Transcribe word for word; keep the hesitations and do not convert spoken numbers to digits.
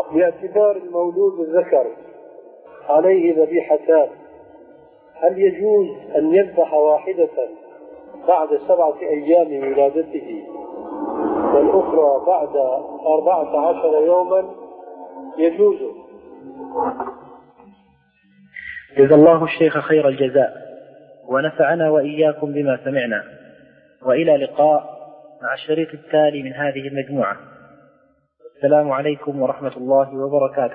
باعتبار المولود الذكر عليه ذبيحتان، هل يجوز أن يذبح واحدة بعد سبعة أيام من ولادته والأخرى بعد أربعة عشر يوما؟ يجوز. جزا الله الشيخ خير الجزاء ونفعنا وإياكم بما سمعنا، وإلى لقاء مع الشريط التالي من هذه المجموعة. السلام عليكم ورحمة الله وبركاته.